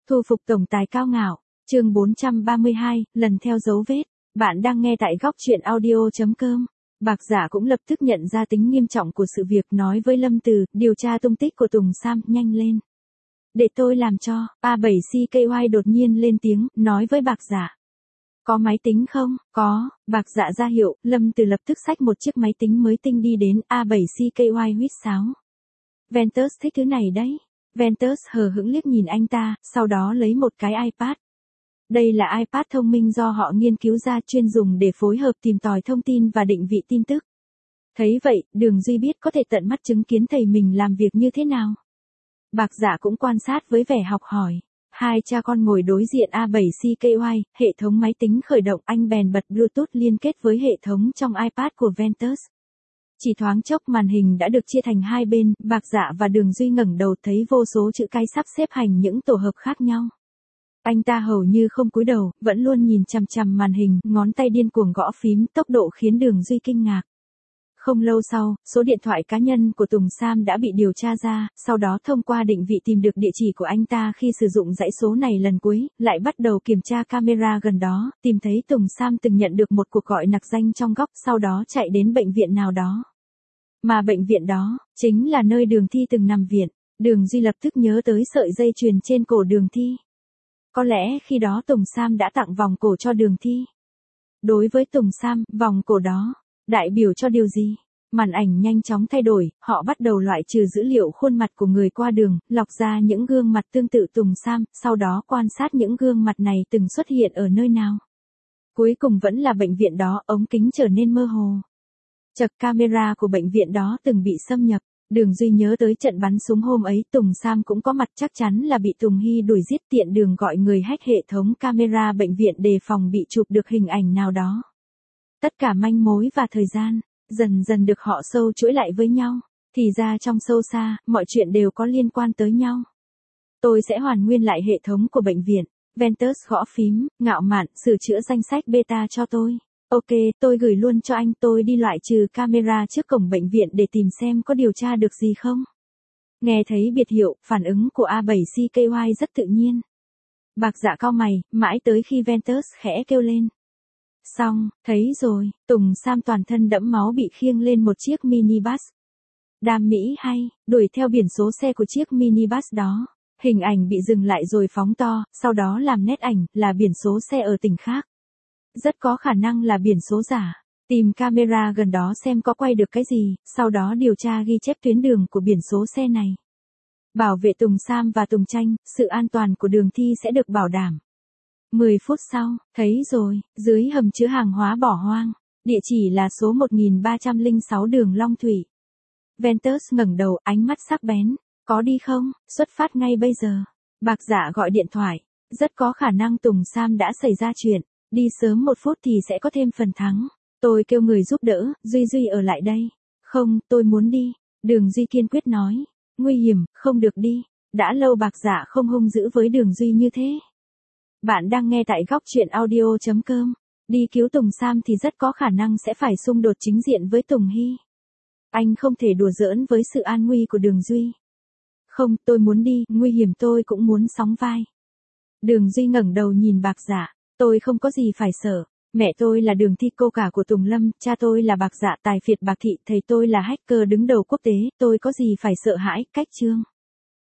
Thu phục tổng tài cao ngạo, chương 432, lần theo dấu vết. Bạn đang nghe tại góc truyện audio.com. Bạc Dạ cũng lập tức nhận ra tính nghiêm trọng của sự việc, nói với Lâm Từ, điều tra tung tích của Tùng Sam, nhanh lên. Để tôi làm cho. A7CKY đột nhiên lên tiếng, nói với Bạc Dạ. Có máy tính không? Có. Bạc Dạ ra hiệu, Lâm Từ lập tức xách một chiếc máy tính mới tinh đi đến. A7CKY huýt sáo. Ventus thích thứ này đấy. Ventus hờ hững liếc nhìn anh ta, sau đó lấy một cái iPad. Đây là iPad thông minh do họ nghiên cứu ra, chuyên dùng để phối hợp tìm tòi thông tin và định vị tin tức. Thấy vậy, Đường Duy biết có thể tận mắt chứng kiến thầy mình làm việc như thế nào. Bạc Dạ cũng quan sát với vẻ học hỏi. Hai cha con ngồi đối diện A7CKY, hệ thống máy tính khởi động, anh bèn bật Bluetooth liên kết với hệ thống trong iPad của Ventus. Chỉ thoáng chốc màn hình đã được chia thành hai bên, Bạc Dạ và Đường Duy ngẩng đầu thấy vô số chữ cái sắp xếp thành những tổ hợp khác nhau. Anh ta hầu như không cúi đầu, vẫn luôn nhìn chằm chằm màn hình, ngón tay điên cuồng gõ phím, tốc độ khiến Đường Duy kinh ngạc. Không lâu sau, số điện thoại cá nhân của Tùng Sam đã bị điều tra ra, sau đó thông qua định vị tìm được địa chỉ của anh ta khi sử dụng dãy số này lần cuối, lại bắt đầu kiểm tra camera gần đó, tìm thấy Tùng Sam từng nhận được một cuộc gọi nặc danh trong góc, sau đó chạy đến bệnh viện nào đó. Mà bệnh viện đó, chính là nơi Đường Thi từng nằm viện. Đường Duy lập tức nhớ tới sợi dây chuyền trên cổ Đường Thi. Có lẽ khi đó Tùng Sam đã tặng vòng cổ cho Đường Thi. Đối với Tùng Sam, vòng cổ đó đại biểu cho điều gì? Màn ảnh nhanh chóng thay đổi, họ bắt đầu loại trừ dữ liệu khuôn mặt của người qua đường, lọc ra những gương mặt tương tự Tùng Sam, sau đó quan sát những gương mặt này từng xuất hiện ở nơi nào. Cuối cùng vẫn là bệnh viện đó, ống kính trở nên mơ hồ. Chật, camera của bệnh viện đó từng bị xâm nhập. Đường Duy nhớ tới trận bắn súng hôm ấy, Tùng Sam cũng có mặt, chắc chắn là bị Tùng Hy đuổi giết, tiện đường gọi người hack hệ thống camera bệnh viện đề phòng bị chụp được hình ảnh nào đó. Tất cả manh mối và thời gian, dần dần được họ sâu chuỗi lại với nhau. Thì ra trong sâu xa, mọi chuyện đều có liên quan tới nhau. Tôi sẽ hoàn nguyên lại hệ thống của bệnh viện. Ventus gõ phím, ngạo mạn, sửa chữa danh sách beta cho tôi. Ok, tôi gửi luôn cho anh, tôi đi loại trừ camera trước cổng bệnh viện để tìm xem có điều tra được gì không. Nghe thấy biệt hiệu, phản ứng của A7CKY rất tự nhiên. Bạc Dạ cau mày, mãi tới khi Ventus khẽ kêu lên. Xong, thấy rồi, Tùng Sam toàn thân đẫm máu bị khiêng lên một chiếc minibus. Đam mỹ hay, đuổi theo biển số xe của chiếc minibus đó. Hình ảnh bị dừng lại rồi phóng to, sau đó làm nét ảnh, là biển số xe ở tỉnh khác. Rất có khả năng là biển số giả. Tìm camera gần đó xem có quay được cái gì, sau đó điều tra ghi chép tuyến đường của biển số xe này. Bảo vệ Tùng Sam và Tùng Tranh, sự an toàn của Đường Thi sẽ được bảo đảm. 10 phút sau, thấy rồi, dưới hầm chứa hàng hóa bỏ hoang. Địa chỉ là số 1306 đường Long Thủy. Ventus ngẩng đầu, ánh mắt sắc bén. Có đi không? Xuất phát ngay bây giờ. Bạc Dạ gọi điện thoại. Rất có khả năng Tùng Sam đã xảy ra chuyện. Đi sớm 1 phút thì sẽ có thêm phần thắng. Tôi kêu người giúp đỡ, Duy ở lại đây. Không, tôi muốn đi. Đường Duy kiên quyết nói. Nguy hiểm, không được đi. Đã lâu Bạc Dạ không hung dữ với Đường Duy như thế. Bạn đang nghe tại góc truyện audio.com. Đi cứu Tùng Sam thì rất có khả năng sẽ phải xung đột chính diện với Tùng Hy. Anh không thể đùa giỡn với sự an nguy của Đường Duy. Không, tôi muốn đi, nguy hiểm tôi cũng muốn sóng vai. Đường Duy ngẩng đầu nhìn Bạc Dạ. Tôi không có gì phải sợ. Mẹ tôi là Đường Thi, cô cả của Tùng Lâm, cha tôi là Bạc Dạ tài phiệt Bạc Thị, thầy tôi là hacker đứng đầu quốc tế, tôi có gì phải sợ hãi, cách chương.